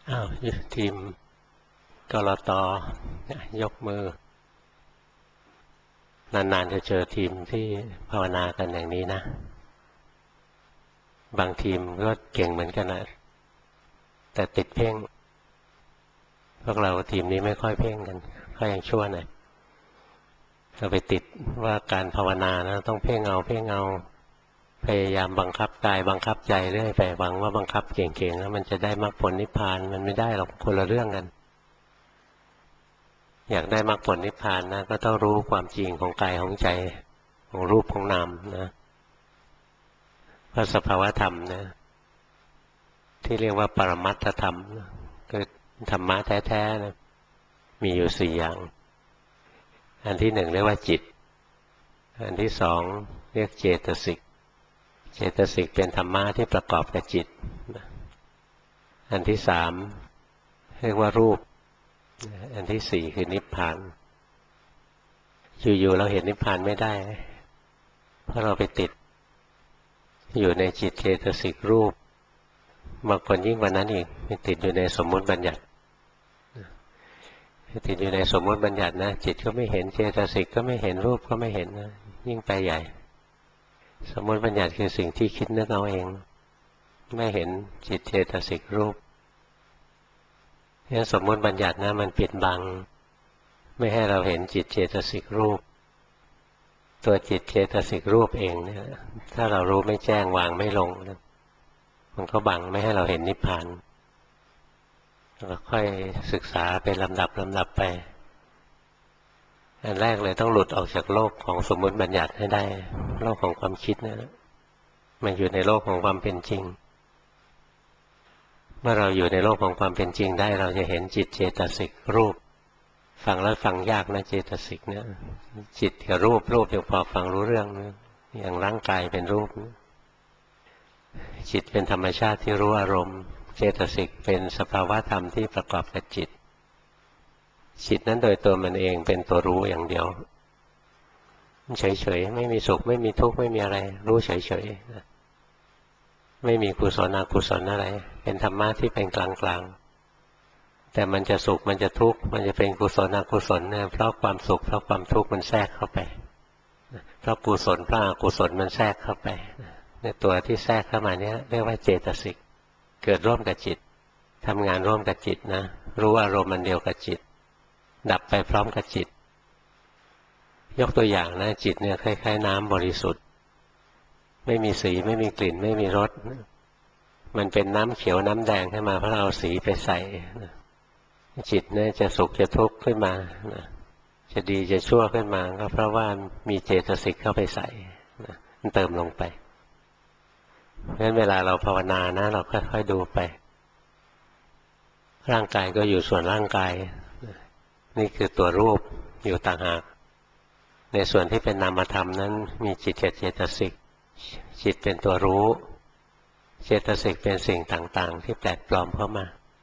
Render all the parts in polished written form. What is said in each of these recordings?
อ้าวทีมกลตยกมือ นานๆจะเจอทีมที่ภาวนากันอย่างนี้นะบางทีมก็เก่งเหมือนกันนะแต่ติดเพ่งพวกเราทีมนี้ไม่ค่อยเพ่งกันก็ยังชั่วหน่อยเราไปติดว่าการภาวนานะต้องเพ่งเอาพยายามบังคับกายบังคับใจเรื่อยไปหวังว่าบังคับเก่งๆแล้วมันจะได้มรรคผลนิพพานมันไม่ได้หรอกคนละเรื่องกันอยากได้มรรคผลนิพพานนะก็ต้องรู้ความจริงของกายของใจของรูปของนามนะเพราะสภาวธรรมนะที่เรียกว่าปรมัตถธรรมคือธรรมะแท้ๆนะมีอยู่4อย่างอันที่1เรียกว่าจิตอันที่2เรียกเจตสิกเป็นธรรมะที่ประกอบกับจิตอันที่3เรียกว่ารูปอันที่4คือนิพพานอยู่ๆเราเห็นนิพพานไม่ได้เพราะเราไปติดอยู่ในจิตเจตสิกรูปบางคนยิ่งกว่านั้นอีกไปติดอยู่ในสมมุติบัญญัติติดอยู่ในสมมุติบัญญัตินะจิตก็ไม่เห็นเจตสิกก็ไม่เห็นรูปก็ไม่เห็นนะยิ่งไปใหญ่สมมุติบัญญัติคือสิ่งที่คิดนึกเอาเองไม่เห็นจิตเจตสิกรูปเนี่ยสมมุติบัญญัตินะมันปิดบังไม่ให้เราเห็นจิตเจตสิกรูปตัวจิตเจตสิกรูปเองเนี่ยถ้าเรารู้ไม่แจ้งวางไม่ลงมันก็บังไม่ให้เราเห็นนิพพานเราค่อยศึกษาเป็นลำดับไปอันแรกเลยต้องหลุดออกจากโลกของสมมุติบัญญัติให้ได้โลกของความคิดเนี่ยมันอยู่ในโลกของความเป็นจริงเมื่อเราอยู่ในโลกของความเป็นจริงได้เราจะเห็นจิตเจตสิกรูปฟังแล้วฟังยากนะเจตสิกเนี่ยจิตกับรูปยังพอฟังรู้เรื่องนะอย่างร่างกายเป็นรูปจิตเป็นธรรมชาติที่รู้อารมณ์เจตสิกเป็นสภาวะธรรมที่ประกอบกับจิตนั้นโดยตัวมันเองเป็นตัวรู้อย่างเดียวเฉยๆไม่มีสุขไม่มีทุกข์ไม่มีอะไรรู้เฉยๆไม่มีกุศลอกุศลอะไรเป็นธรรมะที่เป็นกลางๆแต่มันจะสุขมันจะทุกข์มันจะเป็นกุศลอกุศลเนี่ยเพราะความสุขเพราะความทุกข์มันแทรกเข้าไปเพราะกุศลเพราะอกุศลมันแทรกเข้าไปในตัวที่แทรกเข้ามาเนี้ยเรียกว่าเจตสิกเกิดร่วมกับจิตทำงานร่วมกับจิตนะรู้อารมณ์มันเดียวกับจิตดับไปพร้อมกับจิตยกตัวอย่างนะจิตเนี่ยคล้ายๆน้ำบริสุทธิ์ไม่มีสีไม่มีกลิ่นไม่มีรสมันเป็นน้ำเขียวน้ำแดงขึ้นมาเพราะเราเอาสีไปใส่จิตเนี่ยจะสุขจะทุกข์ขึ้นมาจะดีจะชั่วขึ้นมาก็เพราะว่ามีเจตสิกเข้าไปใส่มันเติมลงไปเพราะฉะนั้นเวลาเราภาวนานะเราค่อยๆดูไปร่างกายก็อยู่ส่วนร่างกายนี่คือตัวรูปอยู่ต่างหากในส่วนที่เป็นนามธรรมนั้นมีจิตกับเจตสิกจิตเป็นตัวรู้เจตสิกเป็นสิ่งต่างๆที่แปลกปลอมเข้ามา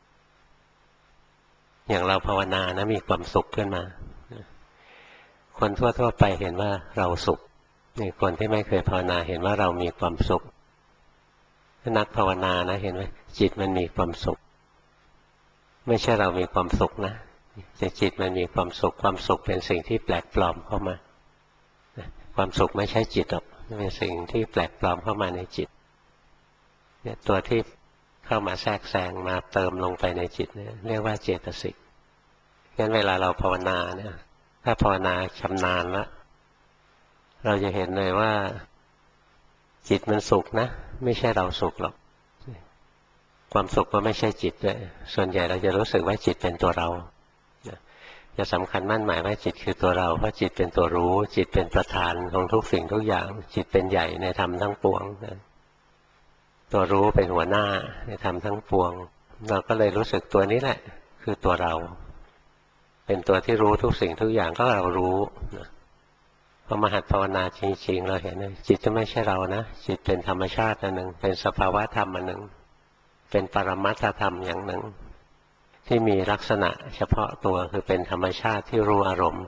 อย่างเราภาวนานะมีความสุขขึ้นมาคนทั่วๆไปเห็นว่าเราสุขนี่คนที่ไม่เคยภาวนาเห็นว่าเรามีความสุขนักภาวนานะเห็นไหมจิตมันมีความสุขไม่ใช่เรามีความสุขนะแต่จิตมันมีความสุขความสุขเป็นสิ่งที่แปลกปลอมเข้ามาความสุขไม่ใช่จิตหรอกเป็นสิ่งที่แปลกปลอมเข้ามาในจิตเนี่ยตัวที่เข้ามาแทรกแซงมาเติมลงไปในจิตเนี่ยเรียกว่าเจตสิกงั้นเวลาเราภาวนาเนี่ยถ้าภาวนาชำนาญแล้วเราจะเห็นเลยว่าจิตมันสุขนะไม่ใช่เราสุขหรอกความสุขก็ไม่ใช่จิตด้วยส่วนใหญ่เราจะรู้สึกว่าจิตเป็นตัวเราจะสำคัญมั่นหมายว่าจิตคือตัวเราเพราะจิตเป็นตัวรู้จิตเป็นประธานของทุกสิ่งทุกอย่างจิตเป็นใหญ่ในธรรมทั้งปวงตัวรู้เป็นหัวหน้าในธรรมทั้งปวงเราก็เลยรู้สึกตัวนี้แหละคือตัวเราเป็นตัวที่รู้ทุกสิ่งทุกอย่างก็เรารู้พอมาหัดภาวนาจริงๆเราเห็นจิตจะไม่ใช่เรานะจิตเป็นธรรมชาติอันหนึ่งเป็นสภาวะธรรมอันหนึ่งเป็นปรมัตถธรรมอย่างหนึ่งที่มีลักษณะเฉพาะตัวคือเป็นธรรมชาติที่รู้อารมณ์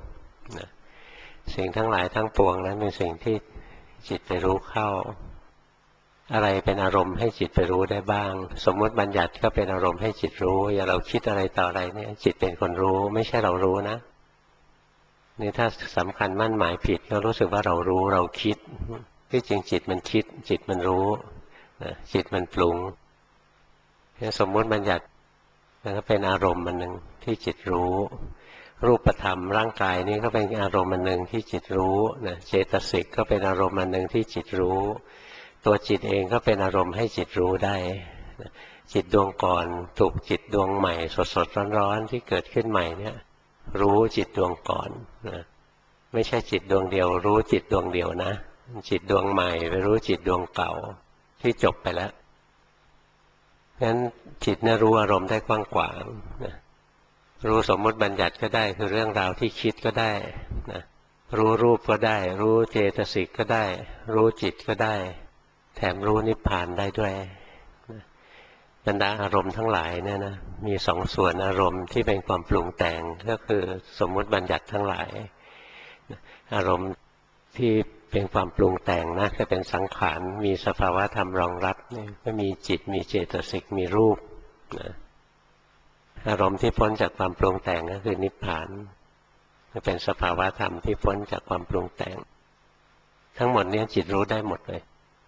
สิ่งทั้งหลายทั้งปวงนั้นเป็นสิ่งที่จิตไปรู้เข้าอะไรเป็นอารมณ์ให้จิตไปรู้ได้บ้างสมมติบัญญัติก็เป็นอารมณ์ให้จิตรู้อย่าเราคิดอะไรต่ออะไรเนี่ยจิตเป็นคนรู้ไม่ใช่เรารู้นะนี่ถ้าสำคัญมั่นหมายผิดก็รู้สึกว่าเรารู้เราคิดที่จริงจิตมันคิดจิตมันรู้จิตมันปรุงสมมติบัญญัติมันก็เป็นอารมณ์มันหนึ่งที่จิตรู้รูปธรรมร่างกายนี้ก็เป็นอารมณ์มันหนึ่งที่จิตรู้เจตสิกก็เป็นอารมณ์มันหนึ่งที่จิตรู้ตัวจิตเองก็เป็นอารมณ์ให้จิตรู้ได้จิตดวงก่อนถูกจิตดวงใหม่สดๆร้อนๆที่เกิดขึ้นใหม่เนี่ยรู้จิตดวงก่อนไม่ใช่จิตดวงเดียวรู้จิตดวงเดียวนะจิตดวงใหม่ไปรู้จิตดวงเก่าที่จบไปแล้วงั้นจิตเนี่ยรู้อารมณ์ได้กว้างขวางรู้สมมติบัญญัติก็ได้คือเรื่องราวที่คิดก็ได้รู้รูปก็ได้รู้เจตสิกก็ได้รู้จิตก็ได้แถมรู้นิพพานได้ด้วยบรรดาอารมณ์ทั้งหลายเนี่ยนะมีสองส่วนอารมณ์ที่เป็นความปรุงแต่งก็คือสมมุติบัญญัติทั้งหลายอารมณ์ที่เป็นความปรุงแต่งนะจะเป็นสังขารมีสภาวะธรรมรองรับนี่ก็มีจิตมีเจตสิกมีรูปนะอารมณ์ที่พ้นจากความปรุงแต่งก็คือนิพพานจะเป็นสภาวะธรรมที่พ้นจากความปรุงแต่งทั้งหมดนี้จิตรู้ได้หมดเลย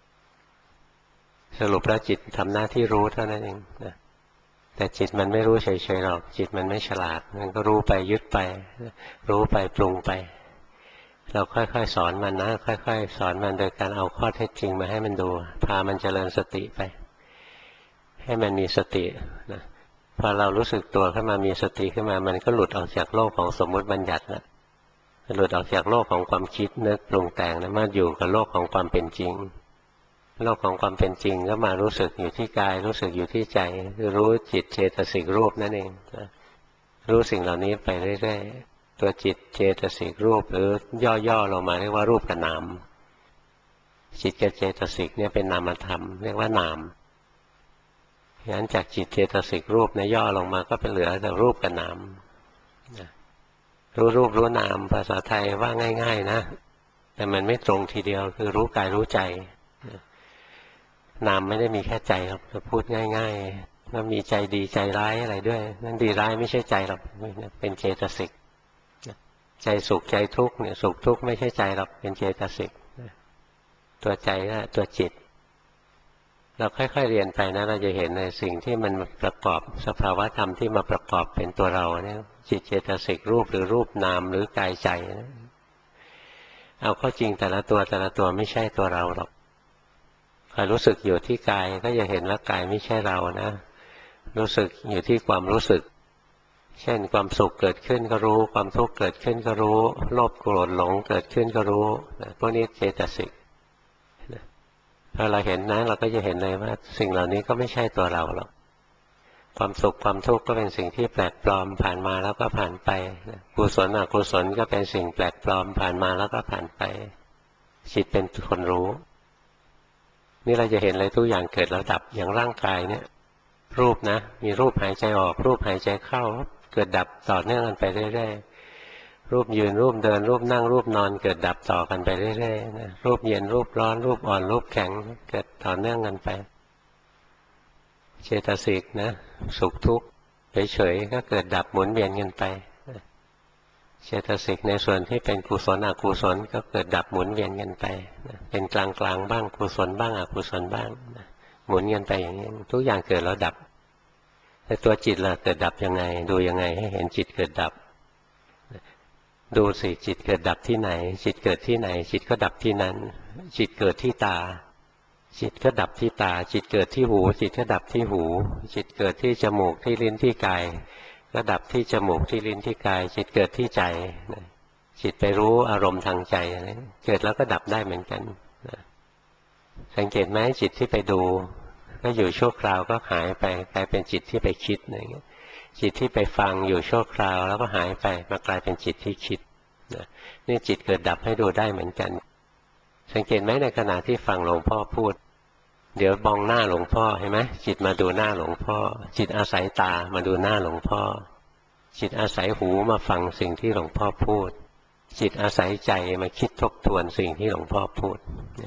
สรุปแล้วจิตทำหน้าที่รู้เท่านั้นเองนะแต่จิตมันไม่รู้เฉยๆหรอกจิตมันไม่ฉลาดมันก็รู้ไปยึดไปรู้ไปปรุงไปเราค่อยๆสอนมันนะค่อยๆสอนมันโดยการเอาข้อเท็จจริงมาให้มันดูพามันเจริญสติไปให้มันมีสตินะพอเรารู้สึกตัวขึ้นมามีสติขึ้นมามันก็หลุดออกจากโลกของสมมุติบัญญัติแล้วหลุดออกจากโลกของความคิดนึกปรุงแต่งแล้วมาอยู่กับโลกของความเป็นจริงโลกของความเป็นจริงก็มารู้สึกอยู่ที่กายรู้สึกอยู่ที่ใจคือรู้จิตเจตสิกรูปนั่นเองนะรู้สิ่งเหล่านี้ไปเรื่อยๆตัวจิตเจตสิกรูปหรือย่อๆลงมาเรียกว่ารูปกับนามจิตกับเจตสิกเนี่ยเป็นนามธรรมเรียกว่านามงั้นจากจิตเจตสิกรูปเนี่ยย่อลงมาก็เป็นเหลือแต่รูปกับนามรู้รูปรู้นามภาษาไทยว่าง่ายๆนะแต่มันไม่ตรงทีเดียวคือรู้กายรู้ใจนามไม่ได้มีแค่ใจหรอกจะพูดง่ายๆแล้วมีใจดีใจร้ายอะไรด้วยนั่นดีร้ายไม่ใช่ใจหรอกเป็นเจตสิกใจสุขใจทุกข์เนี่ยสุขทุกข์ไม่ใช่ใจหรอกเป็นเจตสิกตัวใจนะตัวจิตเราค่อยๆเรียนไปนะเราจะเห็นในสิ่งที่มันประกอบสภาวะธรรมที่มาประกอบเป็นตัวเราเนี่ยจิตเจตสิกรูปหรือรูปนามหรือกายใจนะเอาเข้าจริงแต่ละตัวไม่ใช่ตัวเราหรอกคอยรู้สึกอยู่ที่กายก็จะเห็นว่ากายไม่ใช่เรานะรู้สึกอยู่ที่ความรู้สึกเช่นความสุขเกิดขึ้นก็รู้ความทุกข์เกิดขึ้นก็รู้โลภโกรธหลงเกิดขึ้นก็รู้พวกนี้เจตสิกพอเราเห็นนะเราก็จะเห็นเลยว่าสิ่งเหล่านี้ก็ไม่ใช่ตัวเราหรอกความสุขความทุกข์ก็เป็นสิ่งที่แปลกปลอมผ่านมาแล้วก็ผ่านไปกุศลอกุศลก็เป็นสิ่งแปลกปลอมผ่านมาแล้วก็ผ่านไปจิตเป็นคนรู้นี่เราจะเห็นเลยทุกอย่างเกิดแล้วดับอย่างร่างกายเนี่ยรูปนะมีรูปหายใจออกรูปหายใจเข้าเกิดดับต่อเนื่องกันไปเรื่อยๆรูปยืนรูปเดินรูปนั่งรูปนอนเกิดดับต่อกันไปเรื่อยๆนะรูปเย็นรูปร้อนรูปอ่อนรูปแข็งเกิดต่อเนื่องกันไปเจตสิกนะสุขทุกข์เฉยๆก็เกิดดับหมุนเวียนกันไปเจตสิกในส่วนที่เป็นกุศลอกุศลก็เกิดดับหมุนเวียนกันไปเป็นกลางๆบ้างกุศลบ้างอกุศลบ้างหมุนกันไปอย่างนี้ทุกอย่างเกิดแล้วดับแต่ตัวจิตล่ะเกิดดับยังไงดูยังไงให้เห็นจิตเกิดดับดูสิจิตเกิดดับที่ไหนจิตเกิดที่ไหนจิตก็ดับที่นั้นจิตเกิดที่ตาจิตก็ดับที่ตาจิตเกิดที่หูจิตก็ดับที่หูจิตเกิดที่จมูกที่ลิ้นที่กายก็ดับที่จมูกที่ลิ้นที่กายจิตเกิดที่ใจจิตไปรู้อารมณ์ทางใจเกิดแล้วก็ดับได้เหมือนกันสังเกตไหมจิตที่ไปดูก็อยู่ชั่วคราวก็หายไปกลายเป็นจิตที่ไปคิดอะไรเงี้ยจิตที่ไปฟังอยู่ชั่วคราวแล้วก็หายไปมากลายเป็นจิตที่คิดนี่จิตเกิดดับให้ดูได้เหมือนกันสังเกตไหมในขณะที่ฟังหลวงพ่อพูดเดี๋ยวมองหน้าหลวงพ่อเห็นไหมจิตมาดูหน้าหลวงพ่อจิตอาศัยตามาดูหน้าหลวงพ่อจิตอาศัยหูมาฟังสิ่งที่หลวงพ่อพูดจิตอาศัยใจมาคิดทบทวนสิ่งที่หลวงพ่อพูด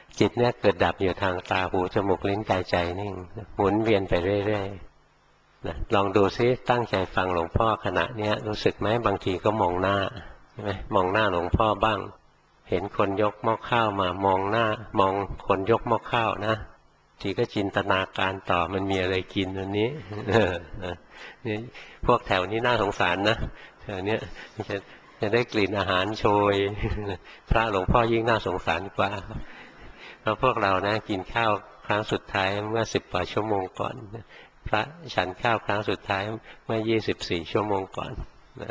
จิตเนี่ยเกิดดับอยู่ทางตาหูจมูกลิ้นกายใจนี่หมุนเวียนไปเรื่อยๆนะลองดูซิตั้งใจฟังหลวงพ่อขณะเนี้ยรู้สึกไหมบางทีก็มองหน้าใช่ไหมมองหน้าหลวงพ่อบ้างเห็นคนยกหม้อข้าวมามองหน้ามองคนยกหม้อข้าวนะทีก็จินตนาการต่อมันมีอะไรกินวันนี้นี่พวกแถวนี้น่าสงสารนะแถวเนี้ยจะได้กลิ่นอาหารโชยพระหลวงพ่อยิ่งน่าสงสารกว่าเพราะพวกเรานะกินข้าวครั้งสุดท้ายเมื่อ10 กว่าชั่วโมงก่อนพระฉันข้าวครั้งสุดท้ายเมื่อ24 ชั่วโมงก่อนนะ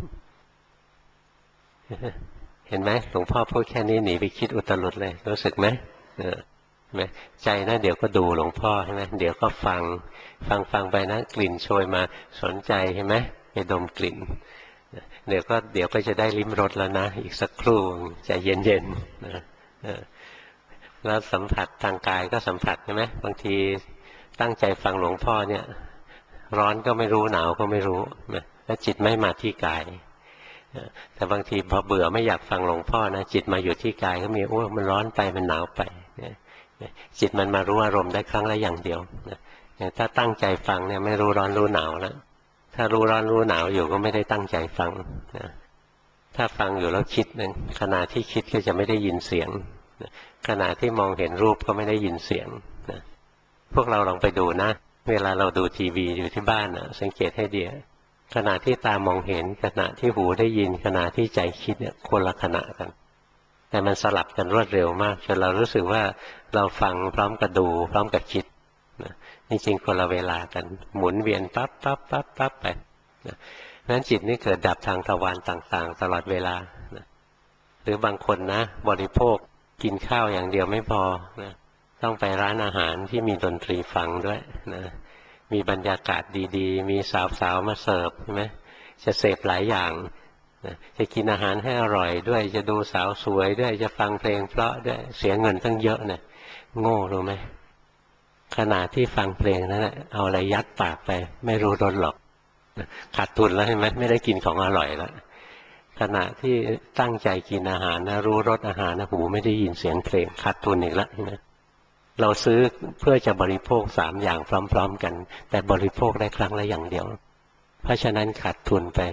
เห็นไหมหลวงพ่อพูดแค่นี้หนีไปคิดอุตรุดเลยรู้สึกไหมไหมใจนะเดี๋ยวก็ดูหลวงพ่อใช่ไหมเดี๋ยวก็ฟังไปนะกลิ่นโชยมาสนใจใช่ไหมไปดมกลิ่นเดี๋ยวก็จะได้ลิ้มรสแล้วนะอีกสักครู่ใจเย็นๆนะแล้วสัมผัสทางกายก็สัมผัสใช่ไหมบางทีตั้งใจฟังหลวงพ่อเนี่ยร้อนก็ไม่รู้หนาวก็ไม่รู้นะแล้วจิตไม่มาที่กายแต่บางทีพอเบื่อไม่อยากฟังหลวงพ่อนะจิตมาอยู่ที่กายก็มีโอ้มันร้อนไปมันหนาวไปจิตมันมารู้อารมณ์ได้ครั้งละอย่างเดียวถ้าตั้งใจฟังเนี่ยไม่รู้ร้อนรู้หนาวแล้วถ้ารู้ร้อนรู้หนาวอยู่ก็ไม่ได้ตั้งใจฟังถ้าฟังอยู่แล้วคิดเนี่ยขณะที่คิดก็จะไม่ได้ยินเสียงขณะที่มองเห็นรูปก็ไม่ได้ยินเสียงพวกเราลองไปดูนะเวลาเราดูทีวีอยู่ที่บ้านสังเกตให้ดีขณะที่ตามองเห็นขณะที่หูได้ยินขณะที่ใจคิดเนี่ยคนละขณะกันแต่มันสลับกันรวดเร็วมากจนเรารู้สึกว่าเราฟังพร้อมกับดูพร้อมกับคิดนี่จริงคนละเวลากันหมุนเวียนปั๊บไปนั้นจิตนี่เกิดดับทางทวารต่างๆตลอดเวลาหรือบางคนนะบริโภคกินข้าวอย่างเดียวไม่พอนะต้องไปร้านอาหารที่มีดนตรีฟังด้วยนะมีบรรยากาศดีๆมีสาวๆมาเสิร์ฟใช่ไหมจะเสพหลายอย่างจะกินอาหารให้อร่อยด้วยจะดูสาวสวยด้วยจะฟังเพลงเพราะด้วยเสียเงินตั้งเยอะเนี่ยโง่รู้ไหมขณะที่ฟังเพลงนั้นเอาอะไรยัดปากไปไม่รู้รสหรอกขาดทุนแล้วใช่ไหมไม่ได้กินของอร่อยแล้วขณะที่ตั้งใจกินอาหารนะรู้รสอาหารนะหูไม่ได้ยินเสียงเพลงขาดทุนอีกแล้วใช่ไหมเราซื้อเพื่อจะบริโภค3 อย่างพร้อมๆกันแต่บริโภคได้ครั้งละอย่างเดียวเพราะฉะนั้นขาดทุนไป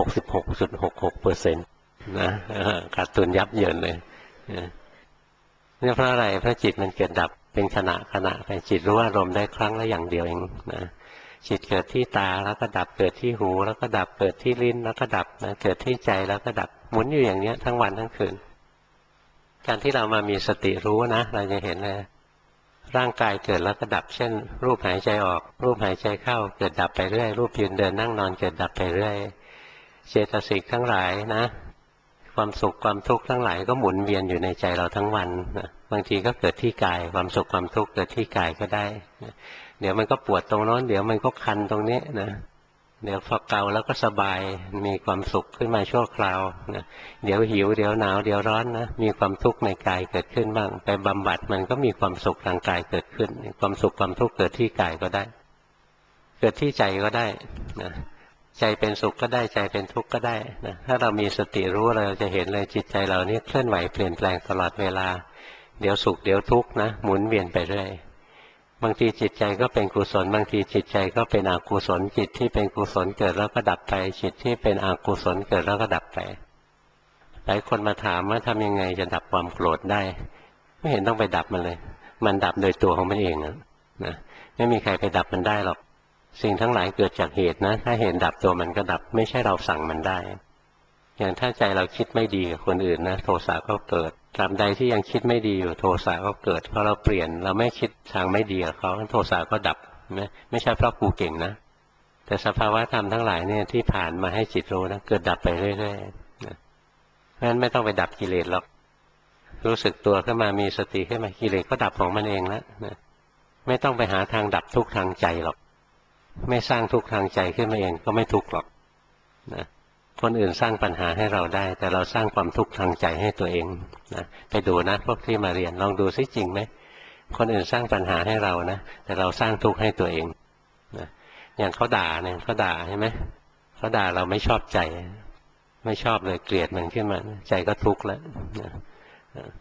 66.66% นะขาดทุนยับเยินเลยนี่เพราะอะไรเพราะจิตมันเกิดดับเป็นขณะไปจิตรู้อารมณ์ได้ครั้งละอย่างเดียวเองนะจิตเกิดที่ตาแล้วก็ดับเกิดที่หูแล้วก็ดับเกิดที่ลิ้นแล้วก็ดับนะเกิดที่ใจแล้วก็ดับหมุนอยู่อย่างนี้ทั้งวันทั้งคืนการที่เรามามีสติรู้นะเราจะเห็นเลยร่างกายเกิดแล้วก็ดับเช่นรูปหายใจออกรูปหายใจเข้าเกิดดับไปเรื่อยรูปยืนเดินนั่งนอนเกิดดับไปเรื่อยเจตสิกทั้งหลายนะความสุขความทุกข์ทั้งหลายก็หมุนเวียนอยู่ในใจเราทั้งวันนะบางทีก็เกิดที่กายความสุขความทุกข์เกิดที่กายก็ได้เดี๋ยวมันก็ปวดตรงโน้นเดี๋ยวมันก็คันตรงนี้นะเดี๋ยวพอเกาแล้วก็สบายมีความสุขขึ้นมาชั่วคราวนะเดี๋ยวหิวเดี๋ยวหนาวเดี๋ยวร้อนนะมีความทุกข์ในกายเกิดขึ้นบ้างไปบำบัดมันก็มีความสุขทางกายเกิดขึ้นความสุขความทุกข์เกิดที่กายก็ได้เกิดที่ใจก็ได้นะใจเป็นสุขก็ได้ใจเป็นทุกข์ก็ได้นะถ้าเรามีสติรู้เราจะเห็นเลยจิตใจเรานี่เคลื่อนไหวเปลี่ยนแปลงตลอดเวลาเดี๋ยวสุขเดี๋ยวทุกข์นะหมุนเวียนไปเรื่อยบางทีจิตใจก็เป็นกุศลบางทีจิตใจก็เป็นอกุศลจิตที่เป็นกุศลเกิดแล้วก็ดับไปจิตที่เป็นอกุศลเกิดแล้วก็ดับไปหลายคนมาถามว่าทำยังไงจะดับความโกรธได้ไม่เห็นต้องไปดับมันเลยมันดับโดยตัวของมันเองนะไม่มีใครไปดับมันได้หรอกสิ่งทั้งหลายเกิดจากเหตุนะถ้าเหตุดับตัวมันก็ดับไม่ใช่เราสั่งมันได้อย่างถ้าใจเราคิดไม่ดีกับคนอื่นนะโทสะก็เกิดตราบใดที่ยังคิดไม่ดีอยู่โทสะก็เกิดพอเราเปลี่ยนเราไม่คิดทางไม่ดีกับเขาโทสะก็ดับไม่ใช่เพราะกูเก่งนะแต่สภาวะธรรมทั้งหลายเนี่ยที่ผ่านมาให้จิตรู้นะเกิดดับไปเรื่อยๆนะเพราะฉะนั้นไม่ต้องไปดับกิเลสหรอกรู้สึกตัวขึ้นมามีสติขึ้นมากิเลสก็ดับของมันเองแล้วนะไม่ต้องไปหาทางดับทุกข์ทางใจหรอกไม่สร้างทุกข์ทางใจขึ้นมาเองก็ไม่ทุกข์หรอกนะคนอื่นสร้างปัญหาให้เราได้แต่เราสร้างความทุกข์ทางใจให้ตัวเองนะไปดูนะพวกที่มาเรียนลองดูซิจริงไหมคนอื่นสร้างปัญหาให้เรานะแต่เราสร้างทุกข์ให้ตัวเองนะอย่างเขาด่าเนี่ยเขาด่าใช่ไหมเขาด่าเราไม่ชอบใจไม่ชอบเลยเกลียดมันขึ้นมาใจก็ทุกข์แล้วนะ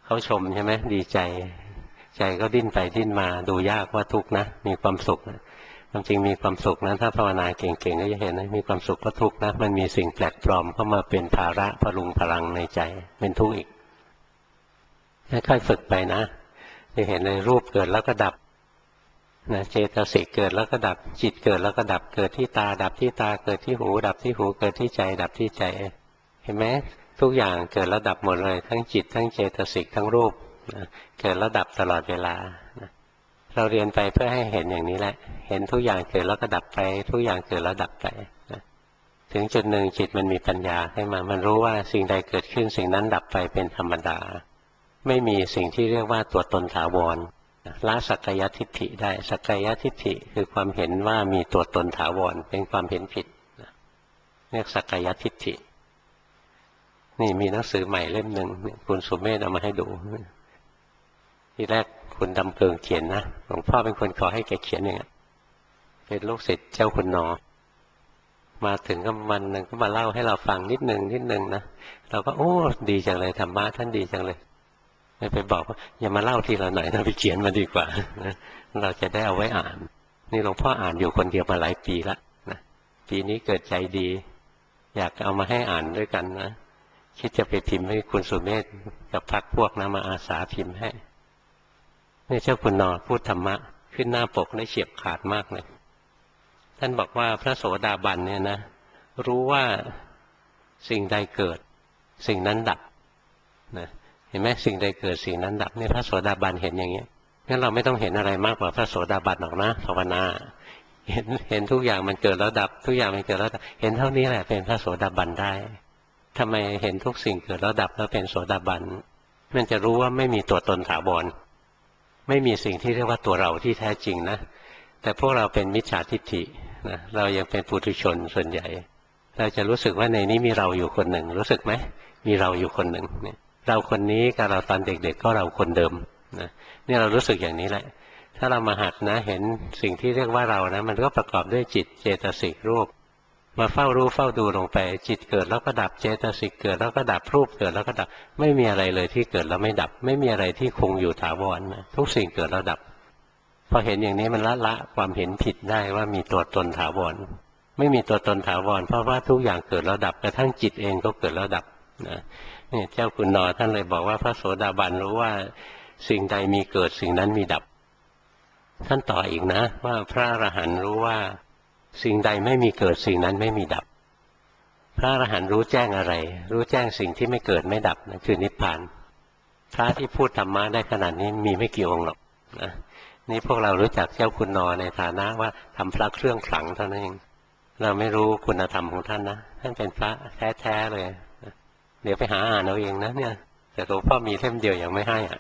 เขาชมใช่ไหมดีใจใจก็ดิ้นไปดิ้นมาดูยากว่าทุกข์นะมีความสุขนะความจริงมีความสุขนะถ้าภาวนาเก่งๆก็จะเห็นนะมีความสุขก็ทุกข์นะมันมีสิ่งแปลกปลอมเข้ามาเป็นภาระพลุงพลังในใจเป็นทุกข์อีกค่อยๆฝึกไปนะจะเห็นในรูปเกิดแล้วก็ดับนะเจตสิกเกิดแล้วก็ดับจิตเกิดแล้วก็ดับเกิดที่ตาดับที่ตาเกิดที่หูดับที่หูเกิดที่ใจดับที่ใจเห็นไหมทุกอย่างเกิดแล้วดับหมดเลยทั้งจิตทั้งเจตสิกทั้งรูปนะเกิดแล้วดับตลอดเวลานะเราเรียนไปเพื่อให้เห็นอย่างนี้แหละเห็นทุกอย่างเกิดแล้วก็ดับไปทุกอย่างเกิดแล้วดับไปนะถึงจุดหนึ่งจิตมันมีปัญญาขึ้นมามันรู้ว่าสิ่งใดเกิดขึ้นสิ่งนั้นดับไปเป็นธรรมดาไม่มีสิ่งที่เรียกว่าตัวตนถาวรละสักกายทิฏฐิได้สักกายทิฏฐิคือความเห็นว่ามีตัวตนถาวรเป็นความเห็นผิดเรียกสักกายทิฏฐินี่มีหนังสือใหม่เล่มหนึ่งคุณสุเมธเอามาให้ดูทีแรกคุณดำเกิงเขียนนะหลวงพ่อเป็นคนขอให้แกเขียนอย่างนี้เป็นลูกศิษย์เจ้าคุณนอมาถึงก็วันหนึ่งก็มาเล่าให้เราฟังนิดหนึ่งนะเราก็โอ้ดีจังเลยธรรมะท่านดีจังเลยไปบอกว่าอย่ามาเล่าทีละหน่อยเราไปเขียนมาดีกว่านะเราจะได้เอาไว้อ่านนี่หลวงพ่ออ่านอยู่คนเดียวมาหลายปีแล้วนะปีนี้เกิดใจดีอยากเอามาให้อ่านด้วยกันนะคิดจะไปพิมพ์ให้คุณสุเมธกับพรรคพวกนะมาอาสาพิมพ์ให้นี่เจ้าคุณนอพูดธรรมะขึ้นหน้าปกได้เฉียบขาดมากเลยท่านบอกว่าพระโสดาบันเนี่ยนะรู้ว่าสิ่งใดเกิดสิ่งนั้นดับนะเห็นไหมสิ่งใดเกิดสิ่งนั้นดับนี่พระโสดาบันเห็นอย่างนี้งั้นเราไม่ต้องเห็นอะไรมากกว่าพระโสดาบันหรอกนะภาวนาเห็นทุกอย่างมันเกิดแล้วดับทุกอย่างมันเกิดแล้วดับเห็นเท่านี้แหละเป็นพระโสดาบันได้ทำไมเห็นทุกสิ่งเกิดแล้วดับแล้วเป็นโสดาบันมันจะรู้ว่าไม่มีตัวตนถาวรไม่มีสิ่งที่เรียกว่าตัวเราที่แท้จริงนะแต่พวกเราเป็นมิจฉาทิฏฐินะเรายังเป็นปุถุชนส่วนใหญ่เราจะรู้สึกว่าในนี้มีเราอยู่คนหนึ่งรู้สึกไหมมีเราอยู่คนหนึ่งเนี่ยเราคนนี้กับเราตอนเด็กๆก็เราคนเดิมนะนี่เรารู้สึกอย่างนี้แหละถ้าเรามาหัดนะเห็นสิ่งที่เรียกว่าเรานะมันก็ประกอบด้วยจิตเจตสิกรูปมาเฝ้ารู้เฝ้าดูลงไปจิตเกิดแล้วก็ดับเจตสิกเกิดแล้วก็ดับรูปเกิดแล้วก็ดับไม่มีอะไรเลยที่เกิดแล้วไม่ดับไม่มีอะไรที่คงอยู่ถาวรนะทุกสิ่งเกิดแล้วดับพอเห็นอย่างนี้มันละความเห็นผิดได้ว่ามีตัวตนถาวรไม่มีตัวตนถาวรเพราะว่าทุกอย่างเกิดแล้วดับกระทั่งจิตเองก็เกิดแล้วดับนะนี่เจ้าคุณนอท่านเลยบอกว่าพระโสดาบันรู้ว่าสิ่งใดมีเกิดสิ่งนั้นมีดับท่านต่ออีกนะว่าพระอรหันต์รู้ว่าสิ่งใดไม่มีเกิดสิ่งนั้นไม่มีดับพระอรหันต์รู้แจ้งอะไรรู้แจ้งสิ่งที่ไม่เกิดไม่ดับนั่นคือนิพพานพระที่พูดธรรมะได้ขนาดนี้มีไม่กี่องค์หรอกนะนี่พวกเรารู้จักเจ้าคุณนอในฐานะว่าทำพระเครื่องขลังเท่านั้นเองเราไม่รู้คุณธรรมของท่านนะท่านเป็นพระแท้ๆเลยเดี๋ยวไปหาอ่านเอาเองนะเนี่ยแต่หลวงพ่อมีเล่มเดียวยังไม่ให้อ่ะ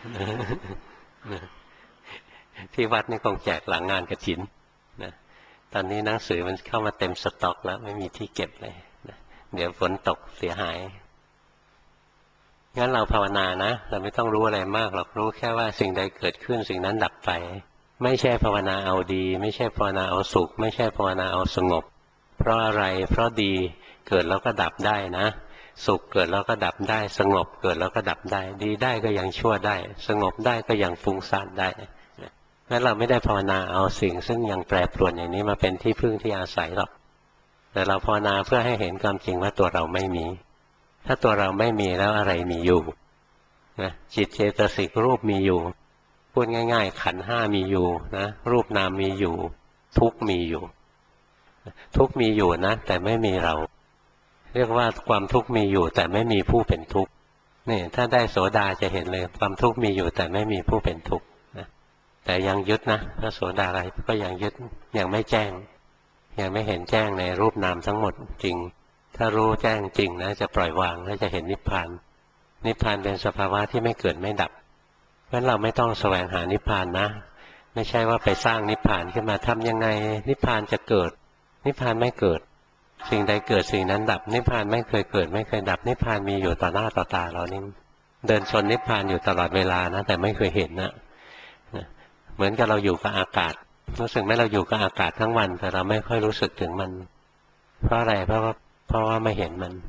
ที่วัดนี่คงแจกหลังงานกฐินนะตอนนี้หนังสือมันเข้ามาเต็มสต็อกแล้วไม่มีที่เก็บเลยนะเดี๋ยวฝนตกเสียหายงั้นเราภาวนานะเราไม่ต้องรู้อะไรมากหรอกรู้แค่ว่าสิ่งใดเกิดขึ้นสิ่งนั้นดับไปไม่ใช่ภาวนาเอาดีไม่ใช่ภาวนาเอาสุขไม่ใช่ภาวนาเอาสงบเพราะอะไรเพราะดีเกิดแล้วก็ดับได้นะสุขเกิดแล้วก็ดับได้สงบเกิดแล้วก็ดับได้ดีได้ก็ยังชั่วได้สงบได้ก็ยังฟุ้งซ่านได้งั้นเราไม่ได้ภาวนาเอาสิ่งซึ่งยังแปรปรวนอย่างนี้มาเป็นที่พึ่งที่อาศัยหรอกแต่เราภาวนาเพื่อให้เห็นความจริงว่าตัวเราไม่มีถ้าตัวเราไม่มีแล้วอะไรมีอยู่นะจิตเจตสิกรูปมีอยู่พูดง่ายๆขันธ์ห้ามีอยู่นะรูปนามมีอยู่ทุกข์มีอยู่ทุกข์มีอยู่นะแต่ไม่มีเราเรียกว่าความทุกข์มีอยู่แต่ไม่มีผู้เป็นทุกข์นี่ถ้าได้โสดาจะเห็นเลยความทุกข์มีอยู่แต่ไม่มีผู้เป็นทุกข์นะแต่ยังยึดนะพระโสดาอะไรก็ยังยึดยังไม่แจ้งยังไม่เห็นแจ้งในรูปนามทั้งหมดจริงถ้ารู้แจ้งจริงนะจะปล่อยวางแล้วจะเห็นนิพพานนิพพานเป็นสภาวะที่ไม่เกิดไม่ดับเพราะฉะนั้นเราไม่ต้องแสวงหานิพพานนะไม่ใช่ว่าไปสร้างนิพพานขึ้นมาทำยังไงนิพพานจะเกิดนิพพานไม่เกิดสิ่งใดเกิดสิ่งนั้นดับนิพพานไม่เคยเกิดไม่เคยดับนิพพานมีอยู่ต่อหน้าต่อตาเรานี่เดินชนนิพพานอยู่ตลอดเวลานะแต่ไม่เคยเห็นนะเหมือนกับเราอยู่กับอากาศรู้สึกไหมเราอยู่กับอากาศทั้งวันแต่เราไม่ค่อยรู้สึกถึงมันเพราะอะไรเพราะว่าไม่เห็นมัน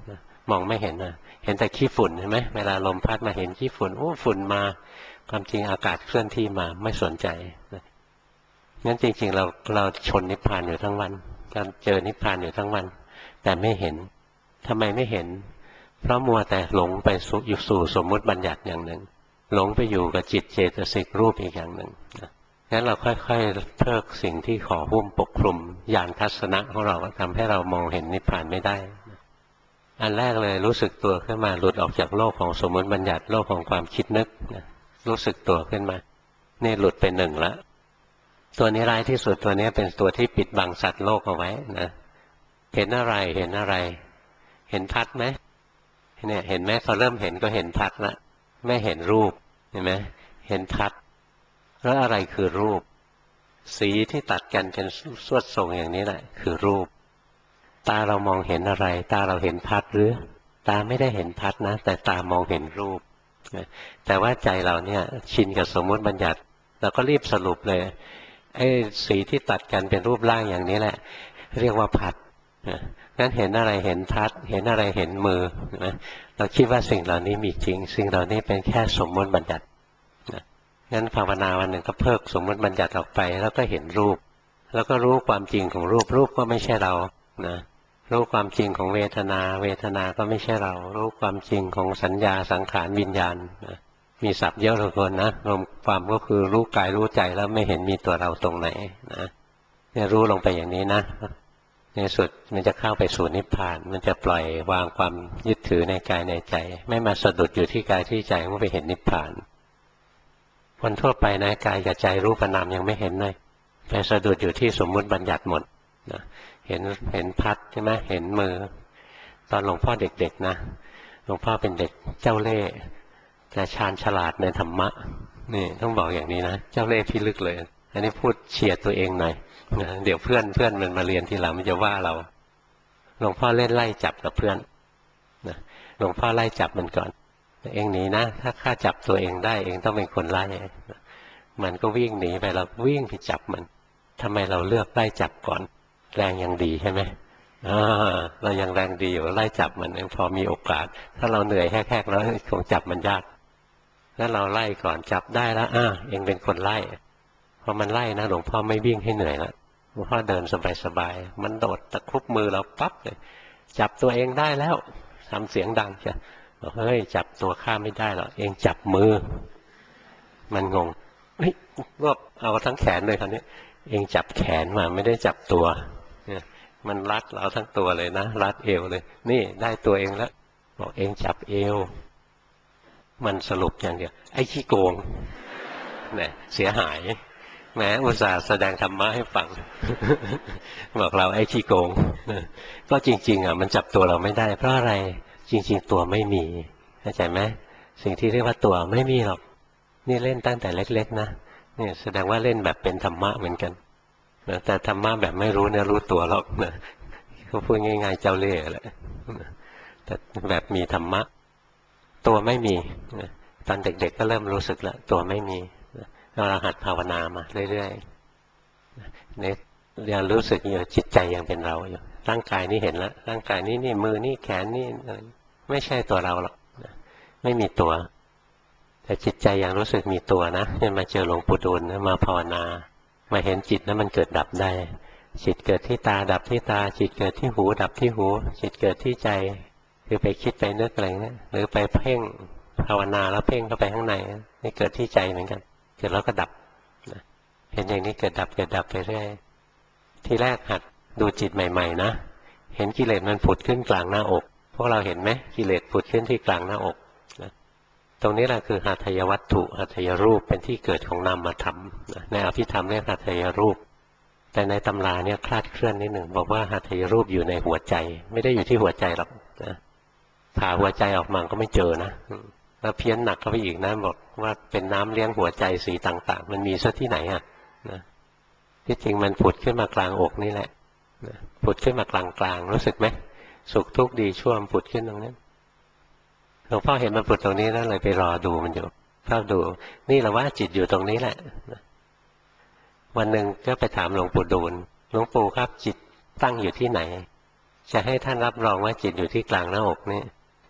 มองไม่เห็นนะเห็นแต่ขี้ฝุ่นใช่ไหมเวลาลมพัดมาเห็นขี้ฝุ่นโอ้ฝุ่นมาความจริงอากาศเคลื่อนที่มาไม่สนใจงั้นจริงๆเราชนนิพพานอยู่ทั้งวันเราเจอนิพพานอยู่ทั้งวันแต่ไม่เห็นทำไมไม่เห็นเพราะมัวแต่หลงไปอยู่สู่สมมุติบัญญัติอย่างหนึ่งหลงไปอยู่กับจิตเจตสิกรูปอีกอย่างหนึ่งงั้นเราค่อยๆเพิกสิ่งที่ห่อหุ้มปกคลุมญาณทัศนะของเราทำให้เรามองเห็นนิพพานไม่ได้อันแรกเลยรู้สึกตัวขึ้นมาหลุดออกจากโลกของสมมติบัญญัติโลกของความคิดนึกรู้สึกตัวขึ้นมานี่หลุดไปหนึ่งละตัวนี้ร้ายที่สุดตัวนี้เป็นตัวที่ปิดบังสัตว์โลกเอาไว้นะเห็นอะไรเห็นอะไรเห็นพัดไหมเนี่ยเห็นไหมพอเริ่มเห็นก็เห็นพัดละไม่เห็นรูปเห็นไหมเห็นพัดแล้วอะไรคือรูปสีที่ตัดกันเป็นสวดทรงอย่างนี้แหละคือรูปตาเรามองเห็นอะไรตาเราเห็นพัดหรือตาไม่ได้เห็นพัดนะแต่ตามองเห็นรูปแต่ว่าใจเราเนี่ยชินกับสมมุติบัญญัติเราก็รีบสรุปเลยไอ้สีที่ตัดกันเป็นรูปร่างอย่างนี้แหละเรียกว่าพัดงั้นเห็นอะไรเห็นพัดเห็นอะไรเห็นมือนะเราคิดว่าสิ่งเหล่านี้มีจริงสิ่งเหล่านี้เป็นแค่สมมุติบัญญัติงั้นภาวนาวันหนึ่งก็เพิกสมมุติบัญญัติออกไปแล้วก็เห็นรูปแล้วก็รู้ความจริงของรูปรูปก็ไม่ใช่เรานะรู้ความจริงของเวทนาเวทนาก็ไม่ใช่เรารู้ความจริงของสัญญาสังขารวิญญาณนะมีศัพท์เยอะเหลือเกินนะรวมความก็คือรู้กายรู้ใจแล้วไม่เห็นมีตัวเราตรงไหนนะเนี่ยรู้ลงไปอย่างนี้นะในสุดมันจะเข้าไปสู่นิพพานมันจะปล่อยวางความยึดถือในกายในใจไม่มาสะดุดอยู่ที่กายที่ใจมันไปเห็นนิพพานคนทั่วไปนะกายกับใจรูปนามยังไม่เห็นเลยไปสะดุดอยู่ที่สมมุติบัญญัติหมดนะเห็นพัดใช่ไหมเห็นมือตอนหลวงพ่อเด็กๆนะหลวงพ่อเป็นเด็กเจ้าเล่ห์แต่ชาญฉลาดในธรรมะนี่ต้องบอกอย่างนี้นะเจ้าเล่ห์พิลึกเลยอันนี้พูดเชียร์ตัวเองหน่อยนะเดี๋ยวเพื่อนมันมาเรียนทีหลังมันจะว่าเราหลวงพ่อเล่นไล่จับกับเพื่อนนะหลวงพ่อไล่จับมันก่อนเองหนีนะถ้าข้าจับตัวเองได้เองต้องเป็นคนไล่มันก็วิ่งหนีไปเราวิ่งไปจับมันทำไมเราเลือกไล่จับก่อนแรงยังดีใช่ไหมเรายังแรงดีอยู่ไล่จับมันยังพอมีโอกาสถ้าเราเหนื่อยแหกๆแล้วคงจับมันยากแล้วเราไล่ก่อนจับได้แล้วเองเป็นคนไล่พอมันไล่นะหลวงพ่อไม่วิ่งให้เหนื่อยแล้วหลวงพ่อเดินสบายๆมันโดดตะครุบมือเราปั๊บเลยจับตัวเองได้แล้วทำเสียงดังใช่บอกเฮ้ยจับตัวข้าไม่ได้หรอกเองจับมือมันงงเฮ้ยรวบเอาทั้งแขนเลยคราวนี้เองจับแขนมาไม่ได้จับตัวมันรัดเราทั้งตัวเลยนะรัดเอวเลยนี่ได้ตัวเองแล้วบอกเองจับเอวมันสรุปอย่างเดียวไอ้ขี้โกงเนี่ยเสียหายแม้อุตส่าห์แสดงธรรมะให้ฟังบอกเราไอ้ขี้โกงก็จริงๆมันจับตัวเราไม่ได้เพราะอะไรจริงๆตัวไม่มีเข้าใจไหมสิ่งที่เรียกว่าตัวไม่มีหรอกนี่เล่นตั้งแต่เล็กๆนะเนี่ยแสดงว่าเล่นแบบเป็นธรรมะเหมือนกันนะแต่ธรรมะแบบไม่รู้เนี่ยรู้ตัวหรอกนะเขาพูดง่ายๆเจ้าเล่ห์แหละแต่แบบมีธรรมะตัวไม่มีนะตอนเด็กๆก็เริ่มรู้สึกแล้วตัวไม่มีเราหัดภาวนามาเรื่อยๆเนี่ยยังรู้สึกอยู่จิตใจยังเป็นเราอยู่ร่างกายนี่เห็นแล้วร่างกายนี่มือนี่แขนนี่ไม่ใช่ตัวเราหรอกไม่มีตัวแต่จิตใจยังรู้สึกมีตัวนะเนี่ยมาเจอหลวงปู่ดูลมาภาวนามาเห็นจิตนั้นมันเกิดดับได้จิตเกิดที่ตาดับที่ตาจิตเกิดที่หูดับที่หูจิตเกิดที่ใจคือไปคิดไปนึกอะไรเนี่ยหรือไปเพ่งภาวนาแล้วเพ่งเข้าไปข้างในนี่เกิดที่ใจเหมือนกันเกิดแล้วก็ดับเห็นอย่างนี้เกิดดับเกิดดับไปเรื่อยทีแรกหัดดูจิตใหม่ๆนะเห็นกิเลสมันผุดขึ้นกลางหน้าอกพวกเราเห็นไหมกิเลสผุดขึ้นที่กลางหน้าอกตรงนี้แหละคือหัตถยวัตถุหัตถยรูปเป็นที่เกิดของนามธรรมในอภิธรรมเรียกหัตถยรูปแต่ในตำราเนี่ยคลาดเคลื่อนนิดหนึ่งบอกว่าหัตถยรูปอยู่ในหัวใจไม่ได้อยู่ที่หัวใจหรอกนะผ่าหัวใจออกมาก็ไม่เจอนะแล้วเพี้ยนหนักเข้าไปอีกนะบอกว่าเป็นน้ำเลี้ยงหัวใจสีต่างๆมันมีซะที่ไหนนะที่จริงมันผุดขึ้นมากลางอกนี่แหละผุดขึ้นมากลางๆรู้สึกไหมสุขทุกข์ดีชั่วผุดขึ้นตรงนี้หลวงพ่อเห็นมันผุดตรงนี้แล้วเลยไปรอดูมันอยู่เฝ้าดูนี่แหละว่าจิตอยู่ตรงนี้แหละวันหนึ่งก็ไปถามหลวงปู่ดูลหลวงปู่ครับจิตตั้งอยู่ที่ไหนจะให้ท่านรับรองว่าจิตอยู่ที่กลางหน้าอกนี่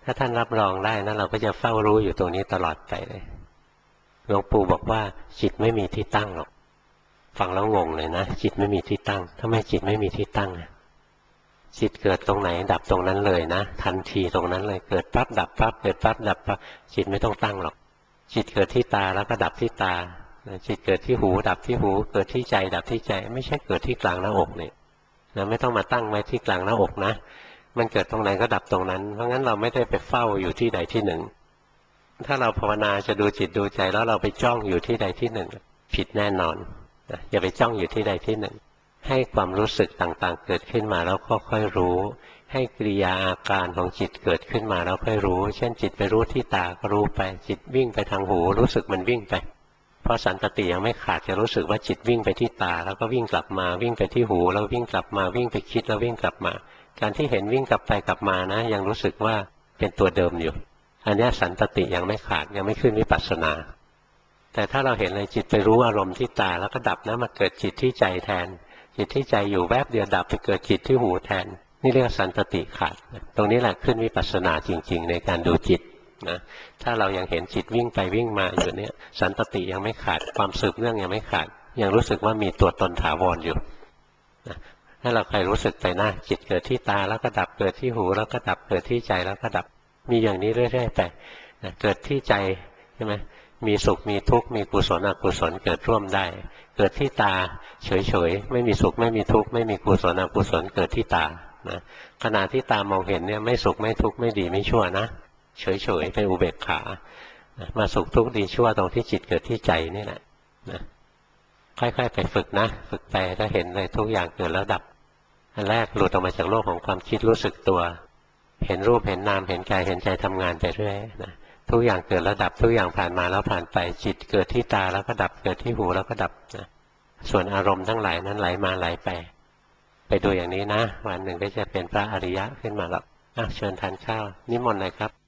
ถ้าท่านรับรองได้นะเราก็จะเฝ้ารู้อยู่ตรงนี้ตลอดไปเลยหลวงปู่บอกว่าจิตไม่มีที่ตั้งหรอกฟังแล้วงงเลยนะจิตไม่มีที่ตั้งทำไมจิตไม่มีที่ตั้งจิตเกิดตรงไหนดับตรงนั้นเลยนะทันทีตรงนั้นเลยเกิดปั๊บดับปั๊บเกิดปั๊บดับปั๊บจิตไม่ต้องตั้งหรอกจิตเกิดที่ตาแล้วก็ดับที่ตาจิตเกิดที่หูดับที่หูเกิดที่ใจดับที่ใจไม่ใช่เกิดที่กลางหน้าอกเนี่ยนะไม่ต้องมาตั้งไว้ที่กลางหน้าอกนะมันเกิดตรงไหนก็ดับตรงนั้นเพราะงั้นเราไม่ได้ไปเฝ้าอยู่ที่ใดที่หนึ่งถ้าเราภาวนาจะดูจิตดูใจแล้วเราไปจ้องอยู่ที่ใดที่หนึ่งผิดแน่นอนนะอย่าไปจ้องอยู่ที่ใดที่หนึ่งให้ความรู้สึกต่างๆเกิดขึ้นมาแล้วก็ค่อยรู้ให้กิริยาอาการของจิตเกิดขึ้นมาแล้วค่อยรู้เช่นจิตไปรู้ที่ตาก็รู้ไปจิตวิ่งไปทางหูรู้สึกมันวิ่งไปเพราะสันตติยังไม่ขาดจะรู้สึกว่าจิตวิ่งไปที่ตาแล้วก็วิ่งกลับมาวิ่งไปที่หูแล้ววิ่งกลับมาวิ่งไปคิดแล้ววิ่งกลับมาการที่เห็นวิ่งกลับไปกลับมานะยังรู้สึกว่าเป็นตัวเดิมอยู่อันนี้สันตติยังไม่ขาดยังไม่ขึ้นวิปัสสนาแต่ถ้าเราเห็นเลยจิตไปรู้อารมณ์ที่ตาแล้วก็ดับนะมาเกิดจิตที่ใจแทนจิตที่ใจอยู่แวบเดียวดับไปเกิดจิตที่หูแทนนี่เรียกว่าสันตติขาดตรงนี้แหละขึ้นวิปัสสนาจริงๆในการดูจิตนะถ้าเรายังเห็นจิตวิ่งไปวิ่งมาอยู่เนี่ยสันตติยังไม่ขาดความสืบเนื่องยังไม่ขาดยังรู้สึกว่ามีตัวตนถาวรอยู่นะถ้าเราใครรู้สึกไปนะจิตเกิดที่ตาแล้วก็ดับเกิดที่หูแล้วก็ดับเกิดที่ใจแล้วก็ดับมีอย่างนี้เรื่อยๆไปนะเกิดที่ใจใช่ไหมมีสุขมีทุกข์มีกุศลอกุศลเกิดร่วมได้เกิดที่ตาเฉยๆไม่มีสุขไม่มีทุกข์ไม่มีกุศลอกุศลเกิดที่ตานะขณะที่ตามองเห็นเนี่ยไม่สุขไม่ทุกข์ไม่ดีไม่ชั่วนะเฉยๆเป็นอุเบกขามาสุขทุกข์ดีชั่วตรงที่จิตเกิดที่ใจนี่แหละนะค่อยๆไปฝึกนะฝึกไปถ้าเห็นเลยทุกอย่างเกิดแล้วดับอันแรกหลุดออกมาจากโลกของความคิดรู้สึกตัวเห็นรูปเห็นนามเห็นกายเห็นใจทำงานไปเรื่อยนะทุกอย่างเกิดแล้วดับทุกอย่างผ่านมาแล้วผ่านไปจิตเกิดที่ตาแล้วก็ดับเกิดที่หูแล้วก็ดับนะส่วนอารมณ์ทั้งหลายนั้นไหลมาไหลไปดูอย่างนี้นะวันหนึ่งก็จะเป็นพระอริยะขึ้นมาแล้วเชิญทานข้าวนิมนต์เลยครับ